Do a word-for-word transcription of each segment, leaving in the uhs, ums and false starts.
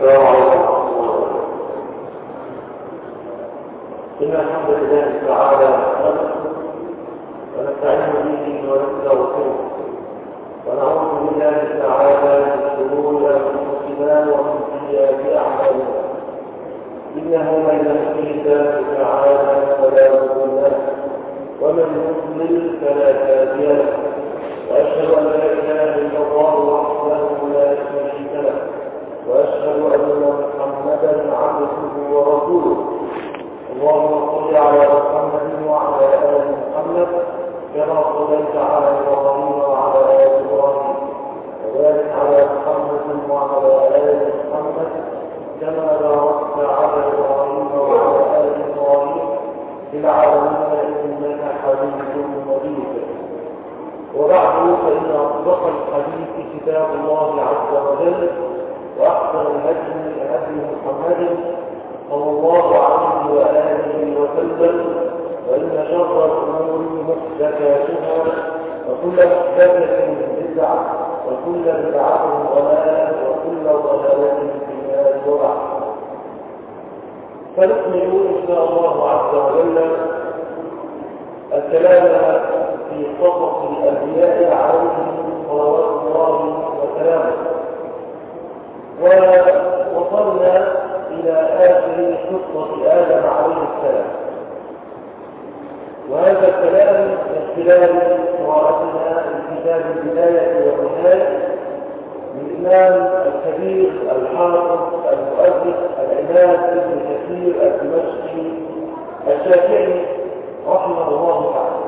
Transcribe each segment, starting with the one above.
السلام عليكم ورحمة الله وبركاته. إن الحمد لله تعالى نحمده ونستعين به ونستغفره ونعوذ بالله تعالى من شرور أنفسنا ومن سيئات أعمالنا. إنه من يهده الله تعالى فلا مضل له ومن يضلل فلا هادي له، وأشهد أن لا إله إلا الله وحده لا شريك له، وأشهد أن محمدا عبده ورسوله. اللهم صل على محمد وعلى آل محمد كما صليت على إبراهيم وعلى آل إبراهيم، وبارك على محمد وعلى آل محمد كما باركت على إبراهيم وعلى آل إبراهيم في العالمين إنك حميد مجيد. وبعد فإن أصدق الحديث كتاب الله عز وجل، وأحسن الهدي هدي محمد صلى الله عليه وآله وسلم، وإن شر الأمور محدثاتها، وكل محدثة بدعة، وكل بدعة ضلالة، وكل ضلالة في النار وبعد. فنكمل إن شاء الله عز وجل الكلام في قصص الأنبياء عليهم صلوات الله وسلامه، ووصلنا إلى آخر قصة آدم عليه السلام. وهذا الكلام من خلال قراءتنا لكتاب البداية والنهاية للإمام الكبير الحافظ المؤلف العماد ابن كثير الدمشقي الشافعي رحمه الله تعالى.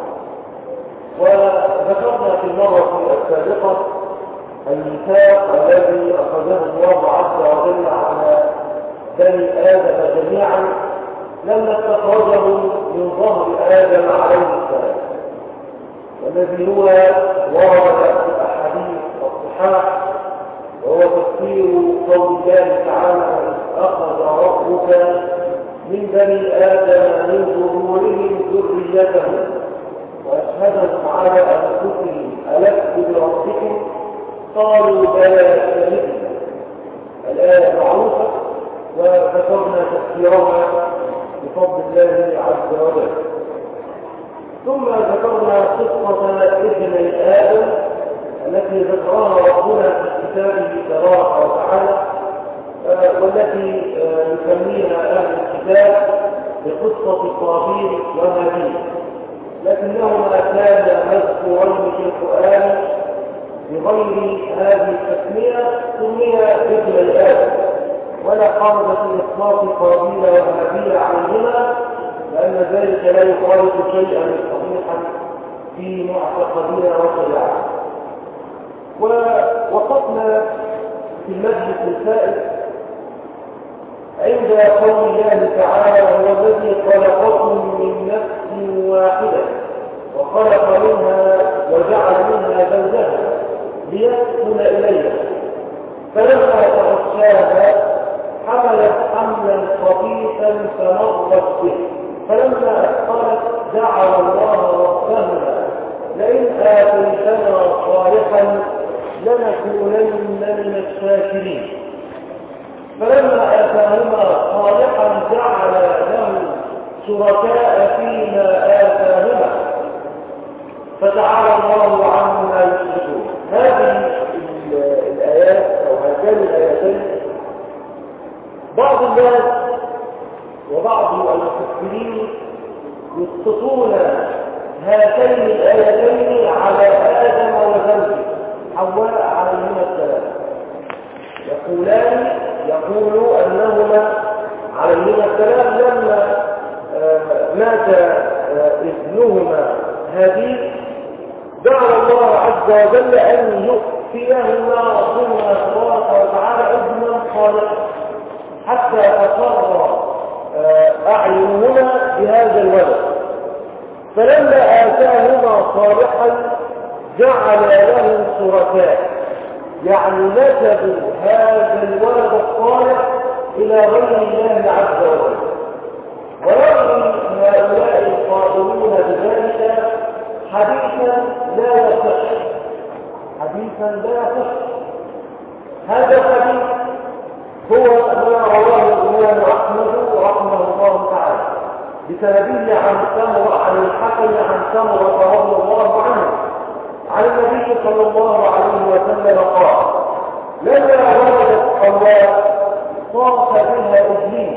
وذكرنا في المرة السابقة الميثاق الذي أخذه الله عز وجل على بني آدم جميعا لما استخرجهم من ظهر آدم عليه السلام، والذي هو ورد في الأحاديث الصحاح، وهو تفسير قول الله تعالى: أخذ ربك من بني آدم من ظهورهم ذريتهم وأشهدهم على أنفسهم ألست بربكم قالوا بلى شهدنا. الآية معروفة وذكرنا تفسيرها بفضل الله عز وجل. ثم ذكرنا قصة ابني آدم التي ذكرها ربنا في كتابه تبارك وتعالى، والتي يسميها أهل الكتاب بقصة قابيل وهابيل، لكنهما كانا مذكورين في القرآن بغير هذه التسمية، سميا ابني آدم، ولا قرب في إطلاق قابيل وهابيل عنهما، لأن ذلك لا يخالف شيئا صحيحا في معتقدنا وشريعتنا. ووقفنا في المجلس الفائت عند قول الله تعالى: هو الذي خلقكم من نفس واحدة وخلق منها وجعل منها زوجها ليسكن إليها، فلما تغشاها حملت حملا خفيفا فمرت به، فلما أثقلت دعا الله ربهما: لئن آتيتنا صالحا لنكونن من الشاكرين. فلما آتاهما صالحا جعل له شركاء فيما آتاهما فتعالى الله عما يشركون. هذه الآيات أو هاتان الآيتين بعض الناس وبعض المفسرين يسقطون هاتين الآيتين على آدم وزوجه حواء عليهما السلام، يقولان يقولوا أنهما عليهما السلام لما مات ابنهما هابيل دعا الله عز وجل أن يؤتيهما ربهما تبارك وتعالى ابنا صالحا حتى تقر أعينهما بهذا الولد. فلما آتاهما صالحا جعل له شركاء، يعني نسبوا هذا الولد الصالح إلى غير الله عز وجل. ويروي هؤلاء القائلون بذلك حديثا لا يصح، حديثا لا يصح. هذا الحديث هو بسنده عن سمرة عن الحكم عن سمرة رضي الله عنه عن النبي صلى الله عليه وسلم قال: لما ولدت حواء طاف بها إبليس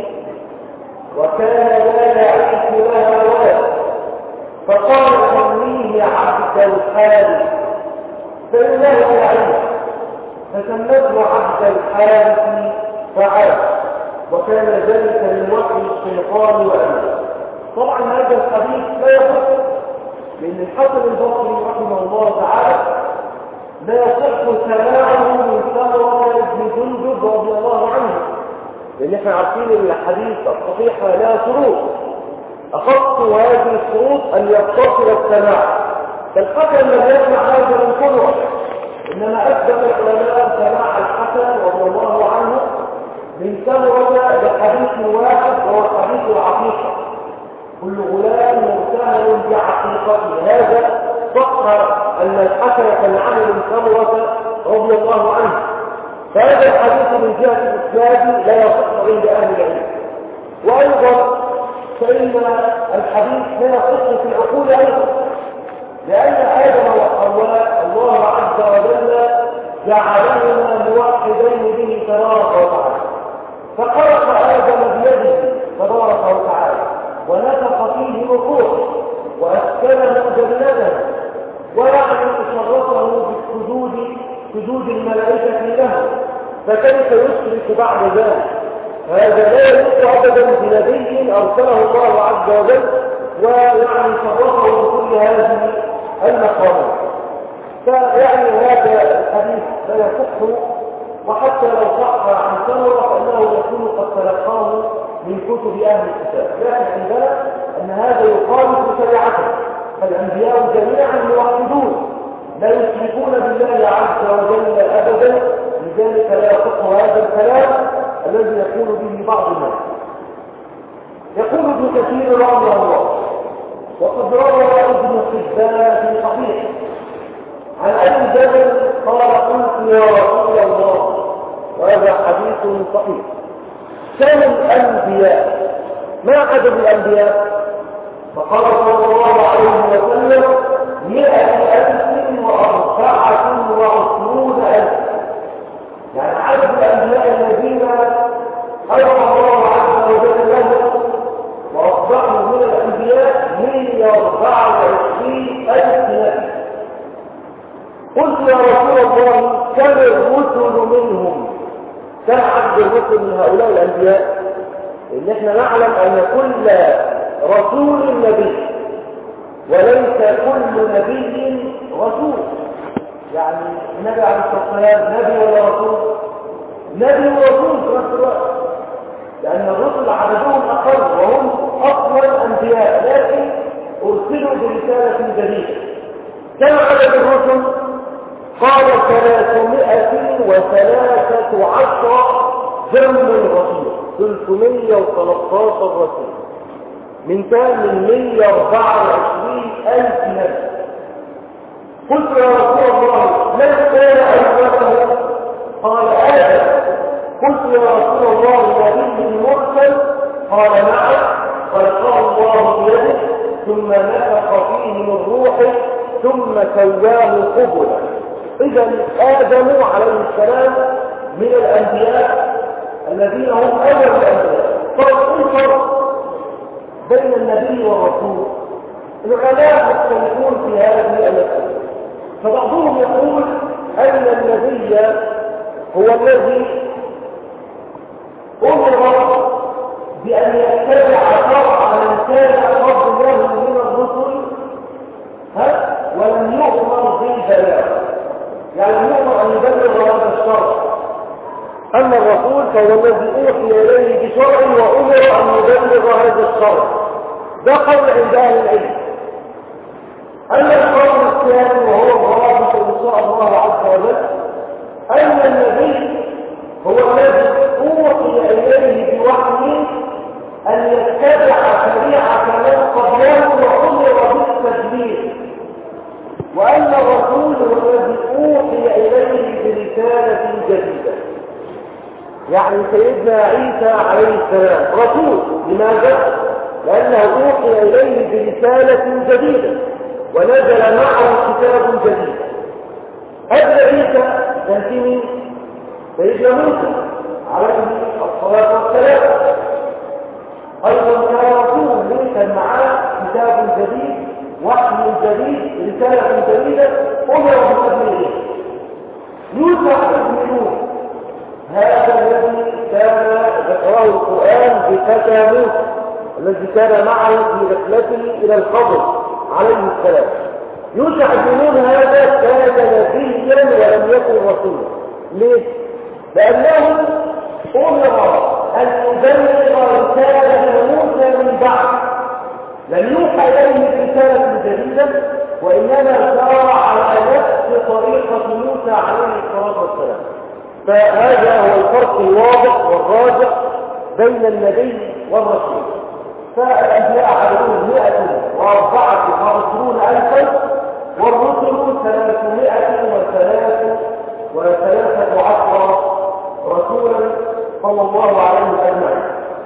وكان لا يعيش لها ولد، فقال: سميه عبد الحارث فإنه يعيش، فسمته عبد الحارث فعاش، وكان ذلك من وحي الشيطان وأمره. طبعا هذا الحديث لا يصح، لأن الحسن البصري رحمه الله تعالى لا يصح سماعه من سمرة بن جندب رضي الله عنه، لأن احنا عارفين ان الحديث الصحيح لها شروط، أخص هذه الشروط أن يتصل السماع، فالحسن لم يسمع هذا من سمرة، إنما أثبت العلماء سماع الحسن رضي الله عنه من سمرة بحديث واحد وهو حديث العقيقة: كل غلام مرتهن بعقيقته. هذا صح أن الحسن سمعه من سمرة رضي الله عنه، فهذا الحديث من جهة الإسناد لا يصح عند أهل العلم. وأيضا فإن الحديث لا يصح في العقول أيضا، لأن آدم وحواء الله عز وجل جعلهما موحدين به تبارك وتعالى، فخلق آدم بيده تبارك وتعالى ونفخ فيه من روحه وأسكنه جنته، ويعني شرفه بالسجود سجود الملائكة له، فكيف يشرك بعد ذلك؟ هذا لا يليق أبدا بنبي أرسله الله عز وجل ويعني شرفه بكل هذه المقامات. فيعني هذا الحديث لا يصح، وحتى لو صح عن سمرة فإنه يكون قد تلقاه من كتب أهل الكتاب، لكن عندنا أن هذا يخالف شريعته، فالأنبياء جميعا موحدون لا يشركون بالله عز وجل أبدا، لذلك لا يصح هذا الكلام الذي يقول به بعض الناس. يقول ابن كثير رحمه الله: وقد روى ابن حبان في صحيح عن أبي جبل قال: قلت يا رسول الله، وهذا حديث صحيح، كان الأنبياء ما عدد الأنبياء؟ فقال صلى الله عليه وسلم: مئة ألف وأربعة وعشرون ألف. يعني عدد الأنبياء الذين ألقى الله عز وجل لهم وأصبحوا من الأنبياء مئة وأربعة وعشرين ألف نبي. قلت يا رسول الله: كم الرسل منهم؟ كم عدد الرسل من هؤلاء الأنبياء؟ إن احنا نعلم أن كل رسول نبي، وليس كل نبي رسول. يعني النبي عليه الصلاة والسلام نبي ولا رسول؟ نبي ورسول في نفس الوقت، لأن الرسل عددهم أقل وهم أصلا أنبياء، لكن أرسلوا برسالة جديدة. كم عدد الرسل؟ قال: ثلاثمائة وثلاثة عشر جمع رسول، ثلاثمائة وثلاثة عشر رسول، من كان من مئة وأربعة وعشرين ألف نبي. قلت يا رسول الله: من كان أولهم؟ قال: آدم. قلت يا رسول الله: نبي مرسل؟ قال: نعم، خلقه الله بيده ثم نفخ فيه من روحه ثم سواه قبلا. إذا آدم عليه السلام من الأنبياء الذين هم أول الأنبياء. طيب إيه الفرق بين النبي والرسول؟ العلماء يختلفون في هذه المسألة، فبعضهم يقول أن النبي هو الذي أمر بأن يتبع شرع من كان قبله من الرسل، ها؟ ولم يؤمر بالبلاغ، يعني يؤمر أن يبلغ هذا الشرع. أما الرسول فهو الذي أوحي إليه بشرع وأمر أن يبلغ هذا الشرع. ده قول عند أهل العلم. أما القول الثاني وهو الرابط إن شاء الله عز وجل، أن النبي هو الذي أوحي إليه بوحي أن يتبع شريعة من قبله وأمر بالتبليغ، وأن الرسول هو الذي أوحي إليه برسالة جديدة. يعني سيدنا عيسى عليه السلام رسول، لماذا؟ لأنه أوحي إليه برسالة جديدة ونزل معه كتاب جديد. قبل عيسى كان في مين؟ سيدنا موسى عليه الصلاة والسلام، أيضا كان رسول موسى معاه كتاب جديد، وحي جديد، رسالة جديدة أمر بتبليغه. يوسف ابن نوح هذا الذي كان ذكره القرآن بفتى موسى الذي كان معه في رحلته إلى الخضر عليه السلام. يوسف بن نوح هذا كان نبيا ولم يكن رسولا. ليه؟ لأنه أمر أن يبلغ رسالة موسى من بعد، لم يوحى إليه برسالة جديدة، وإنما سار على نفس طريقة موسى عليه الصلاة والسلام. فهذا هو الفرق الواضح والراجح بين النبي والرسول. فالأنبياء عددهم مئة وأربعة وعشرون ألفا، والرسل ثلاثمائة وثلاث وثلاثة عشر رسولا صلى الله عليه أجمعين.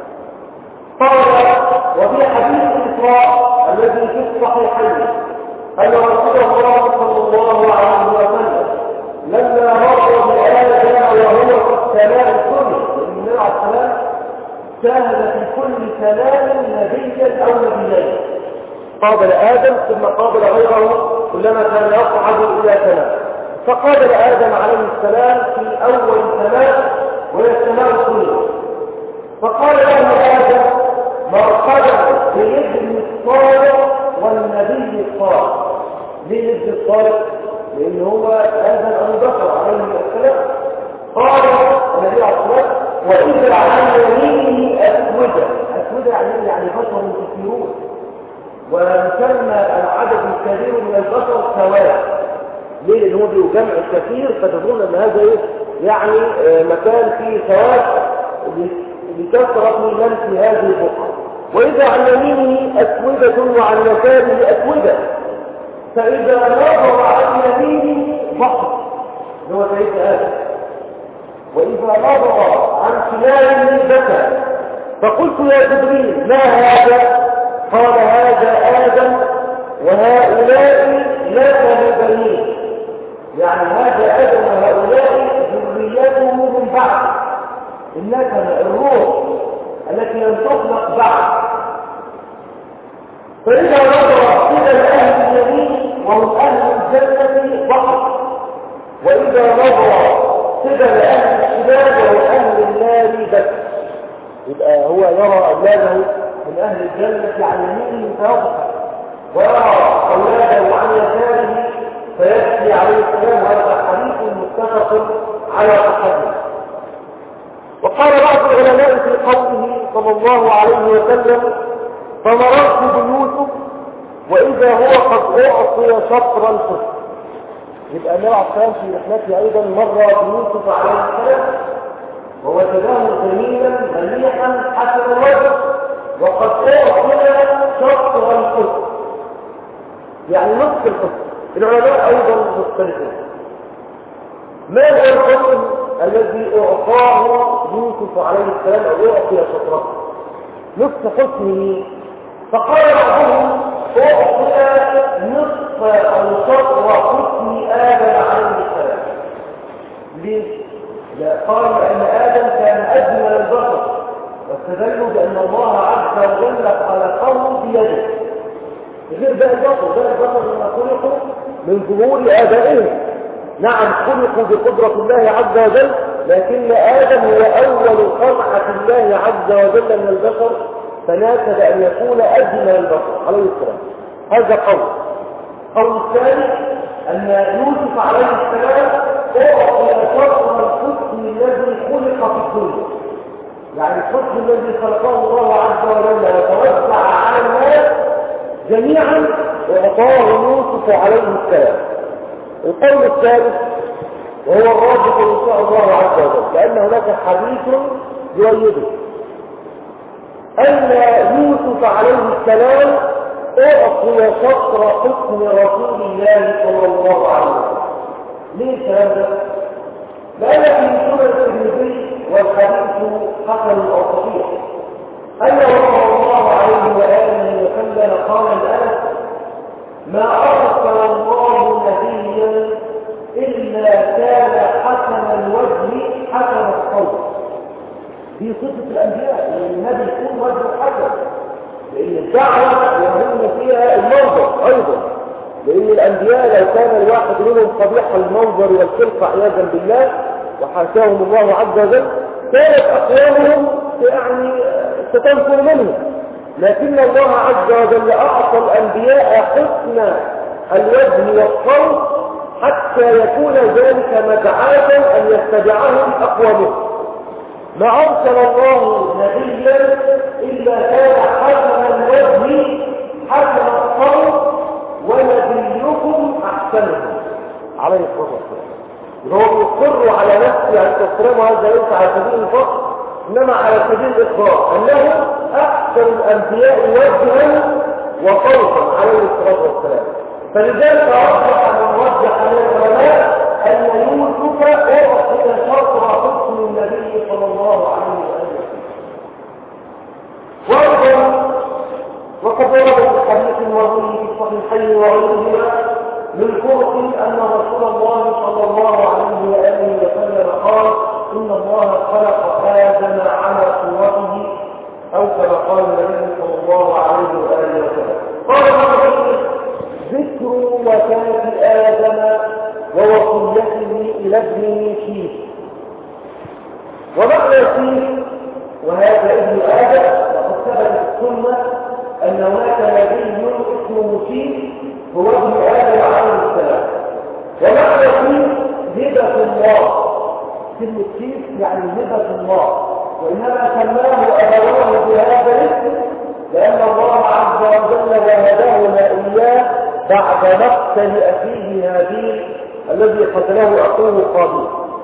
قال وفي حديث الإسراء الذي في الصحيحين أن رسول الله صلى الله عليه وسلم لما مر بآدم وهو في السماء الدنيا، النبي عليه السلام شاهد في كل سلام نبيا أو نبيين، قابل آدم ثم قابل غيره كلما كان يصعد إلى سماء، فقابل آدم عليه السلام في أول سماء وهي السماء الدنيا، فقال له آدم مرحبا بابن الصالح والنبي الصالح. ليه ابن الصالح؟ لأن هو آدم أبو بكر عليه السلام. قال النبي عليه الصلاة وإذا عن يمينه أسودة، أسودة يعني يعني بشر كثيرون، ويسمى العدد الكبير من البشر سواء. ليه؟ لأنه بيجمع الكثير فتظن أن هذا إيه؟ يعني مكان فيه سواد لكثرة من في هذه البقعة. وإذا عن يمينه أسودة وعن يساره أسودة، فإذا نظر عن يمينه بحر هو سيدنا آدم، وإذا نظر عن شماله بكى. فقلت يا جبريل ما هذا؟ قال هذا آدم وهؤلاء لك بنين، يعني هذا آدم وهؤلاء ذريته من بعد، إنك الروح التي لم تخلق بعد. فإذا نظر إلى أهل اليمين وهم أهل الجنة بحر، وإذا نظر قبل أهل الشمال وهم أهل النار بكر. يبقى هو يرى أولاده من أهل الجنة عن يمينه فيضحك، ويرى أولاده عن يساره فيبكي عليه السلام. هذا حديث متفق على صحته. وقال بعض العلماء في قوله صلى الله عليه وسلم فمررت بيوسف وإذا هو قد أعطي شطر الحسن. يبقى النبي عليه الصلاة في رحلته أيضا مر بيوسف عليه السلام ووجده جميلا مليحا حسن الوجه وقد أعطي شطر الحسن، يعني نصف الحسن. العلماء أيضا مختلفون. ما هو الحسن الذي أعطاه يوسف عليه السلام أو أعطي شطره؟ نصف حسنه. فقال بعضهم أعطي نصف أو شطر حسن آدم عليه السلام. ليه؟ لا، قال أن آدم كان أجمل البشر، واستدلوا بأن الله عز وجل خلقه بيده، غير بقى البشر. بقى البشر لما خلقوا من ظهور آبائهم، نعم خلقوا بقدرة الله عز وجل، لكن آدم هو أول خلقة الله عز وجل من البشر، فناسب أن يكون أجمل البشر عليه السلام. هذا قول. قول الثاني أن يوسف عليه السلام أعطي شطر الحسن الذي خلق في الدنيا، يعني الحسن الذي خلقه الله عز وجل وتوسع على الناس جميعا وأعطاه يوسف عليه السلام. القول الثالث وهو الراجح إن شاء الله عز وجل، لأن هناك حديث يؤيده، أن يوسف عليه السلام أعطي شطر حسن رسول الله صلى الله عليه وسلم. ليه هذا؟ لأن في سنة الترمذي والحديث حسن أو صحيح أنه صلى الله عليه وآله وسلم قال الآن: ما أرسل الله نبيا إلا كان حسن الوجه حسن الصوت. دي صفة الأنبياء، يعني النبي يكون وجهه حسن، لأن الدعوة يهم فيها المنظر أيضا، لأن الأنبياء لو كان الواحد منهم قبيح المنظر والخلقة عياذا بالله وحاشاهم الله عز وجل كانت أقوامهم يعني ستنفر منهم، لكن الله عز وجل أعطى الأنبياء حسن الوجه والصوت حتى يكون ذلك مدعاة أن يتبعهم أقوامهم. ما أرسل الله نبيا إلا كان حسن الوجه حسن الصوت ونبيكم أحسنهم عليه الصلاة والسلام. هو يصر على نفسه أن تكرمه، هذا ليس على سبيل الفخر إنما على سبيل الإخبار أنه أحسن الأنبياء وجها وصوتا عليه الصلاة والسلام. فلذلك أرجح من رجح من العلماء أن يوسف أعطي شطر حسن النبي صلى الله عليه وسلم. وأيضا وقد ورد في الحديث المروي في الصحيحين وغيرهما من فرق أن رسول الله صلى الله عليه وآله وسلم قال: إن الله خلق آدم على صورته، أو كما قال النبي صلى الله عليه وآله وسلم. قال ذكر وفاة آدم ووصيته إلى ابنه شيث. ومعنى شيث وهذا ابن آدم، وقد ثبت السنة أن هناك نبي اسمه شيث هو ابن آدم عليه السلام. ومعنى شيث هبة الله، كلمة شيث يعني هبة الله، وإنما سماه أبواه بهذا الاسم لأن الله عز وجل وهداهما إياه بعد مقتل أخيه هابيل الذي قتله أخوه قابيل.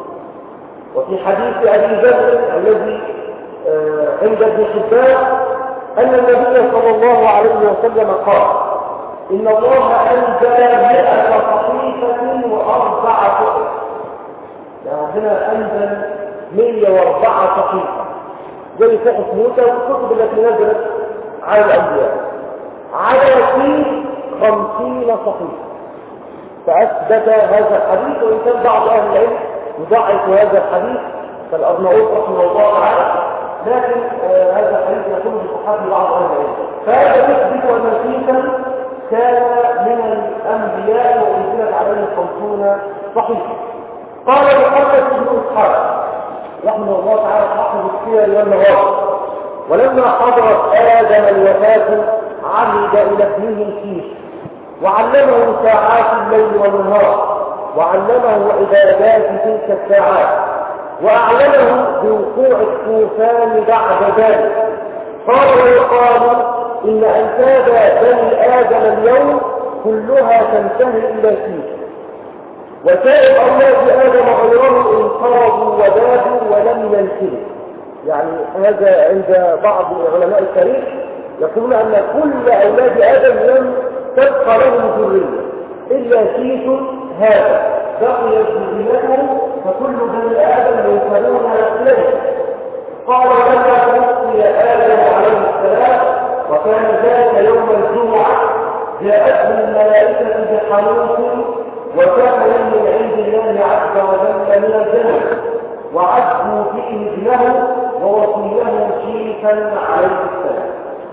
وفي حديث أبي ذر الذي عند ابن حبان أن النبي صلى الله عليه وسلم قال: إن الله أنزل مئة صحيفة وأربع كتب. يعني ربنا أنزل مئة وأربعة صحيفة زي صحف موسى والكتب التي نزلت على الأنبياء، على في خمسين صحيفة. فأثبت هذا الحديث، وإن كان بعض أهل العلم يضعف هذا الحديث كالأرناؤوط رحمه الله تعالى، لكن آه هذا الحديث يكون بصحة بعض أهل العلم. فهذا يثبت أن عيسى كان من الأنبياء وأنزلت عليه خمسون صحيفة. قال محمد بن إسحاق رحمه الله تعالى صاحب السير والمغازي: ولما حضرت آدم الوفاة عهد إلى ابنه شيث وعلمه ساعات الليل والنهار، وعلمه عبادات تلك الساعات، وأعلمه بوقوع الطوفان بعد ذلك. قال: ويقال إن أنساب بني آدم اليوم كلها تنتهي إلى شيث، وسائر أولاد آدم غيره انقرضوا وبادوا ولم ينسلوا. يعني هذا عند بعض علماء التاريخ يقولون أن كل أولاد آدم لم تبقى لهم ذرية إلا شيث هذا بقيت ذريته، فكل بني آدم ينسلون إليه. قال: ولما توفي آدم عليه السلام وكان ذلك يوم الجمعة جاءته الملائكة بحنوط وكان من عند الله عز وجل من الجنة، وعدوا فيه ابنه ووصيه شيثا عليه السلام.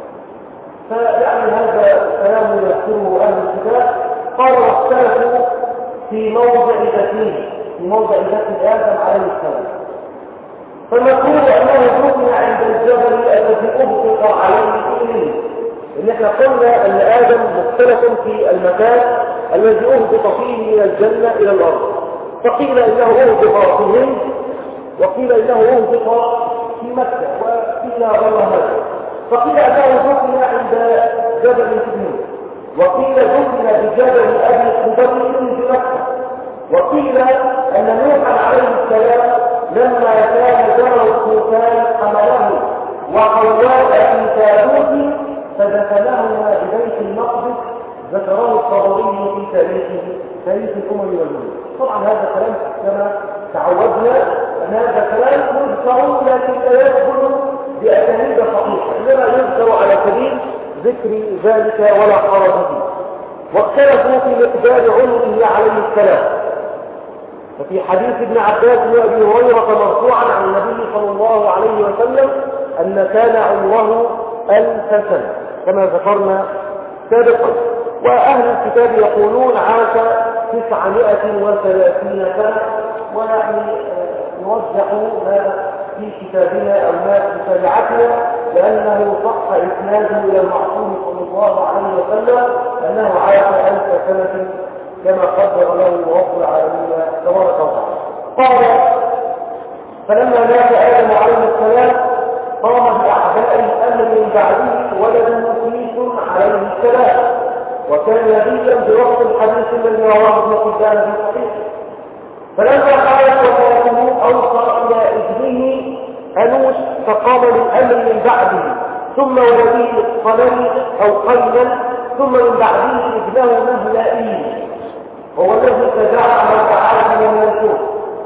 فيعني هذا كلام يذكره أهل الكتاب. قال: واختلفوا في موضع دفنه، في موضع دفن آدم عليه السلام. فنقول أنه دفن عند الجبل الذي أهبط عليه إليه، إن احنا قلنا أن آدم مختلف في المكان الذي أهبط فيه من الجنة إلى الأرض. فقيل إنه أهبط في الهند، وقيل إنه أهبط في مكة، وقيل غير هذا. فقيل أنه دفن عند جبل الهند، وقيل دفن بجبل أبي قبيل في مكة، وقيل أن نوحا عليه السلام لما كان جرى الطوفان حمله وحواء في تابوت فدفنهما ببيت المقدس، ذكره الطبري في تاريخه تاريخ الأمم والملوك. طبعا هذا كلام كما تعودنا أن هذا كلام يذكر لكن لا يدخل بأسانيد صحيحة، وإنما يذكر على سبيل ذكر ذلك ولا حرج فيه. واختلفوا في مقدار عنقه عليه السلام. ففي حديث ابن عباس وابي هريره مرفوعا عن النبي صلى الله عليه وسلم ان كان عمره ألف سنه كما ذكرنا سابقا. واهل الكتاب يقولون عاش تسعمائة وثلاثين سنه، ونحن نوزع ما في كتابنا او ما في شريعتنا لانه صح اسناده الى المعصوم صلى الله عليه وسلم انه عاش ألف سنه كما قدر له رب العالمين تبارك وتعالى. قال: فلما مات آدم عليه السلام قام بأعداء الأمر من بعده ولده شيث عليه السلام، وكان نبيا بوقت الحديث الذي رواه ابن حبان في صحيحه. فلما قالت وفاته أوصى إلى ابنه أنوش فقام للأمر من بعده، ثم ولده قليل أو قيلا، ثم من بعده ابنه مهلئين هو الذي تدعى وتعالى من الكون.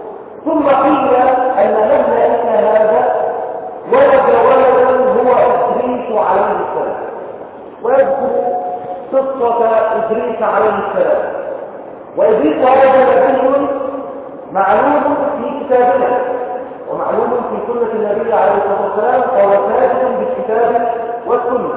ثم قيل أن مهلئين هذا ولد ولدا هو إدريس عليه السلام. ويذكر قصة إدريس عليه السلام. وإدريس هذا نبي معلوم في كتابنا ومعلوم في سنة النبي عليه الصلاة والسلام، فهو ثابت بالكتاب والسنة.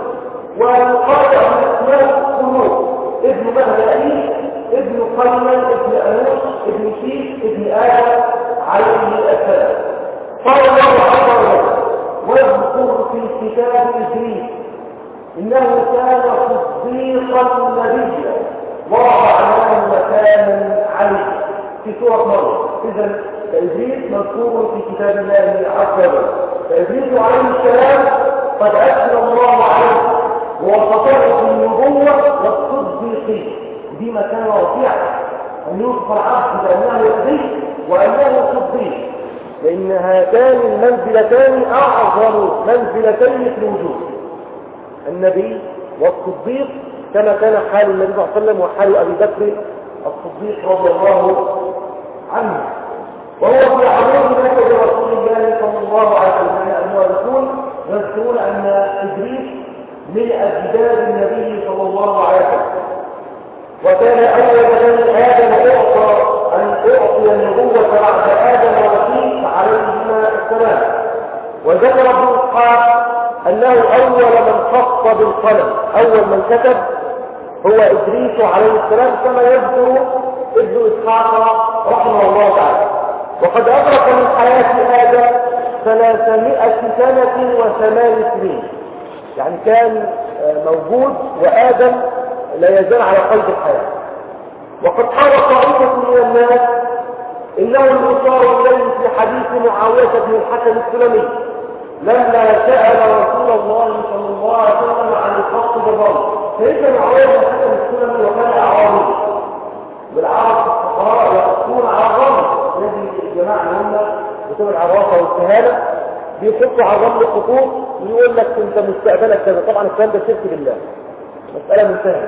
وقال عن اسماء قلوب: ابن مهلئين، ابن قيمن، ابن أنوش، ابن شيث، ابن آدم عليه السلام. قال الله عز وجل: واذكر في كتاب إدريس إنه كان صديقا نبيا ورفعناه مكانا عليا في سورة مريم. إذا إدريس مذكور في كتاب الله عز وجل. فإدريس عليه السلام قد أثنى الله عليه ووصفه بالنبوة والصديقين، دي مكان رفيع أن يوصف العبد بأنه نبي وأنه صديق، لأن هاتان المنزلتان أعظم منزلتين في الوجود، النبي والصديق، كما كان حال النبي صلى الله عليه وسلم وحال أبي بكر الصديق رضي الله عنه. وهو في عمود مسجد رسول الله صلى الله عليه وسلم المؤرخون يذكرون أن إدريس من أجداد النبي صلى الله عليه وسلم، وكان أول بني آدم أعطى أن أعطي النبوة بعد آدم وشيث عليهما السلام. وذكر ابن إسحاق أنه أول من خط بالقلم، أول من كتب هو إدريس عليه السلام، كما يذكر ابن إسحاق رحمه الله تعالى. وقد أدرك من حياة آدم ثلاثمائة سنة وثمان سنين، يعني كان موجود وآدم لا يزال على قيد الحياة. وقد قال طائفة من الناس إنه المشار إليه في حديث معاوية بن الحكم السلمي لما سأل رسول الله صلى الله عليه وسلم عن الخط بالرمل. فإذا معاوية بن الحكم السلمي وكان أعرابي، بالعرب الفقراء يقصون على الرمل الذي الجماعة هم بتوع العرافة والكهانة بيحطوا على الرمل الخطوط ويقول لك انت مستقبلك كذا. طبعا الكلام ده شرك بالله، مسألة منتهية.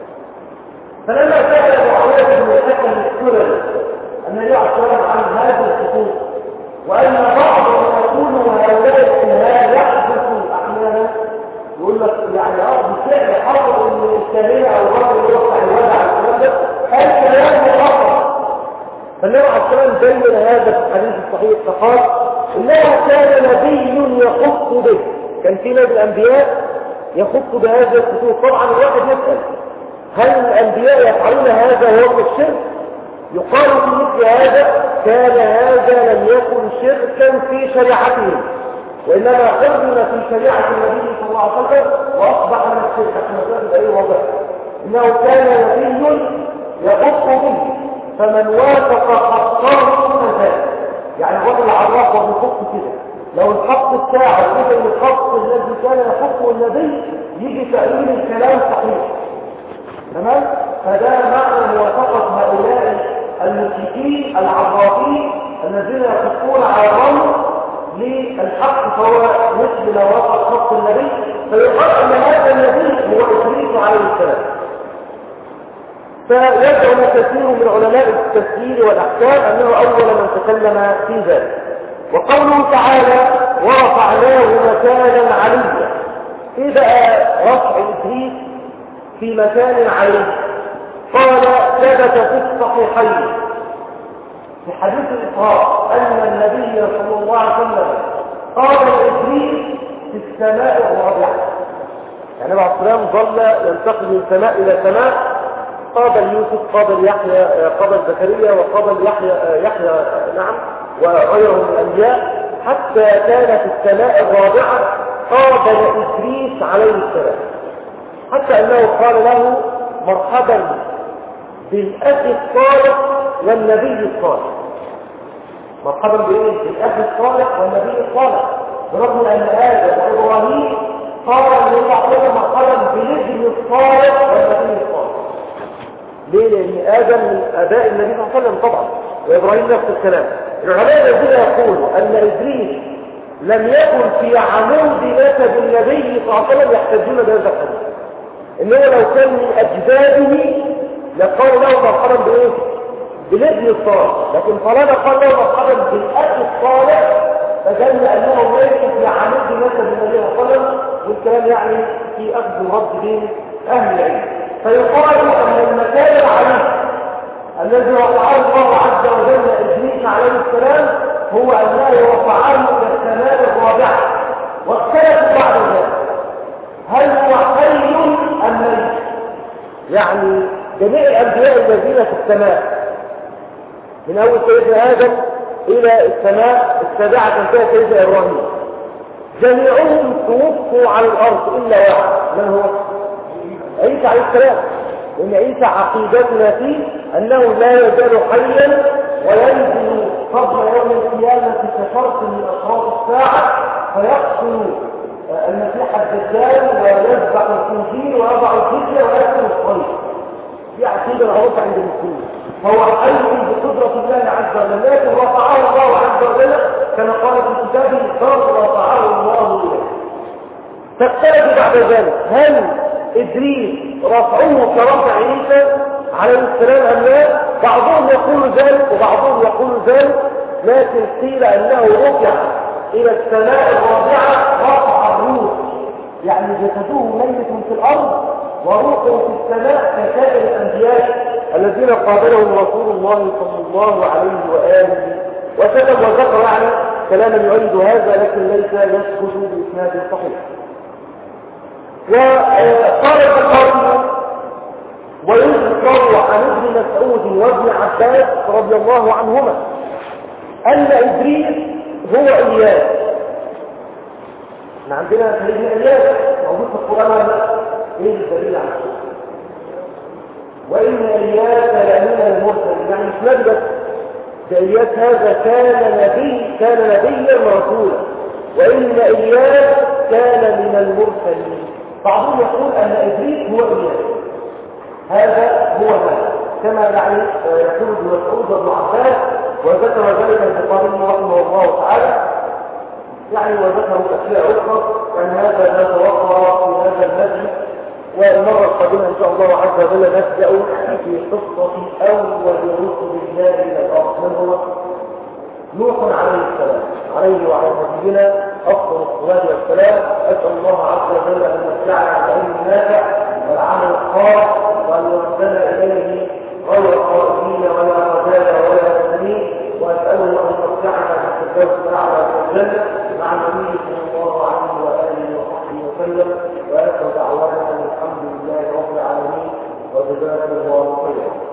فلما سأل معاوية بن الحكم السلمي النبي عليه الصلاة والسلام عن هذه الخطوط وأن بعض من يقولوا هؤلاء الكهان يحدث أحيانا، يقول لك يعني اه بالفعل حصل ان الكاهنة او الرجل يوقع الوضع الكلام ده الكلام حصل. فالنبي عليه الصلاة والسلام بين هذا في الحديث الصحيح فقال انه كان نبي يخط به، كان في نبي الانبياء يخط بهذه الخطوط. طبعا الواحد يسأل هل الانبياء يفعلون هذا وهو الشرك؟ يقال في مثل هذا كان هذا لم يكن شركا في شريعتهم، وإنما حرم في شريعة النبي صلى الله عليه وسلم وأصبح من الشرك كما قال أي وضع. إنه كان نبي يخط به، فمن وافق خطه مثلا، يعني الرجل العراف وهو يخط كده، لو الخط بتاعه كده الخط الذي كان يخطه النبي يجي تأويل الكلام صحيح، تمام؟ فده معنى موافقة هؤلاء المشركين العرافين الذين يخطون على الرمل للحق، فهو مثل لو وافق خط النبي فيقال ان هذا النبي هو إدريس عليه السلام. فيدعو كثير من علماء التفسير والاحكام انه اول من تكلم في ذلك. وقوله تعالى ورفعناه مكانا عليا، ايه بقى رفع إدريس في مكان عليه؟ قال ثبت في الصحيحين في حديث الإسراء أن النبي صلى الله عليه وسلم قال إدريس في السماء الرابعة. يعني بعد السلام ظل ينتقل من سماء إلى سماء، قابل يوسف، قابل يحيى، قابل زكريا، وقابل يحيى يحيى نعم وغيره من الأنبياء، حتى كان في السماء الرابعة قابل إدريس عليه السلام، حتى أنه قال له مرحبا بالأخ الصالح والنبي الصالح. مرحبا بإيه؟ بالأخ الصالح والنبي الصالح، برغم أن آدم وإبراهيم قال لله تعالى مرحبا بالابن الصالح والنبي الصالح. ليه؟ لأن آدم من آباء النبي صلى الله عليه وسلم طبعا، وإبراهيم نفس الكلام. العلماء الذين يقولوا أن إدريس لم يكن في عمود نسب النبي صلى الله عليه وسلم يحتجون بهذا الحديث، إنه لو كان من أجداده لقال له مرحبا بإيه؟ بالابن الصالح، لكن طالما قال له مرحبا بالأخ الصالح فدل أنه ليس في عمود نسب النبي صلى الله عليه وسلم، والكلام يعني في أخذ ورد بين أهل العلم. فيقال أن المكان العليم الذي رفعه الله عز وجل إدريس عليه السلام هو أنه رفعه إلى السماء الرابعة. واختلفوا بعد ذلك هل هو حي أم ميت؟ يعني جميع الأنبياء الذين في السماء من أول سيدنا آدم إلى السماء السابعة تنتهي سيدنا إبراهيم جميعهم توفوا على الأرض إلا واحد، من هو؟ عيسى عليه السلام. لأن عيسى عقيدتنا فيه أنه لا يزال حيا وينزل قبل يوم القيامة كشرط من أشراط الساعة فيقتل المسيح الدجال ويذبح الخنزير ويضع الجزية ويأكل الصليب. دي عقيدة معروفة عند المسلمين. فهو حي بقدرة الله عز وجل، لكن رفعه الله عز وجل كما قال في كتابه بل رفعه الله إليه. فاختلفوا بعد ذلك هل إدريس رفعه كرفع عيسى عليه السلام أم لا؟ بعضهم يقول ذلك وبعضهم يقول ذلك، لكن قيل أنه رفع إلى السماء الرابعة رفع الروح، يعني جسده ميت في الأرض وروحه في السماء كسائر الأنبياء الذين قابلهم رسول الله صلى الله عليه وآله وسلم. وذكر يعني كلاما يؤيد هذا لكن ليس يثبت بإسناد صحيح. وقال البخاري ويذكر عن ابن مسعود وابن عباس رضي الله عنهما أن إدريس هو إياس. احنا عندنا سيدنا إياس موجود في القرآن ولا لا؟ ايه الدليل على كده؟ وإن إياس لمن المرسلين، يعني مش نبي بس، ده إياس هذا كان نبي كان نبيا رسولا، وإن إياس كان من المرسلين. بعضهم يقول أن إدريس هو إياس، هذا هو هذا كما يعني يقول ابن مسعود وابن عباس، وذكر ذلك البخاري رحمه الله تعالى يعني، وذكروا أشياء أخرى أن هذا لا توقع في هذا المجلس. والمرة القادمة إن شاء الله عز وجل نبدأ في قصة أول رسل الله إلى الأرض، من هو؟ نوح عليه السلام، عليه وعلى نبينا أفضل الصلاة والسلام. أسأل الله عز وجل أن يمتعنا بالعلم النافع والعمل الصالح، وأن يردنا إليه غير خائفين ولا رجالا ولا مسلمين، وأسأله أن يمتعنا بالفردوس الأعلى في الجنة مع النبي صلى الله عليه وآله وصحبه وسلم. وآخر دعوانا الحمد لله رب العالمين، وجزاكم الله خيرا.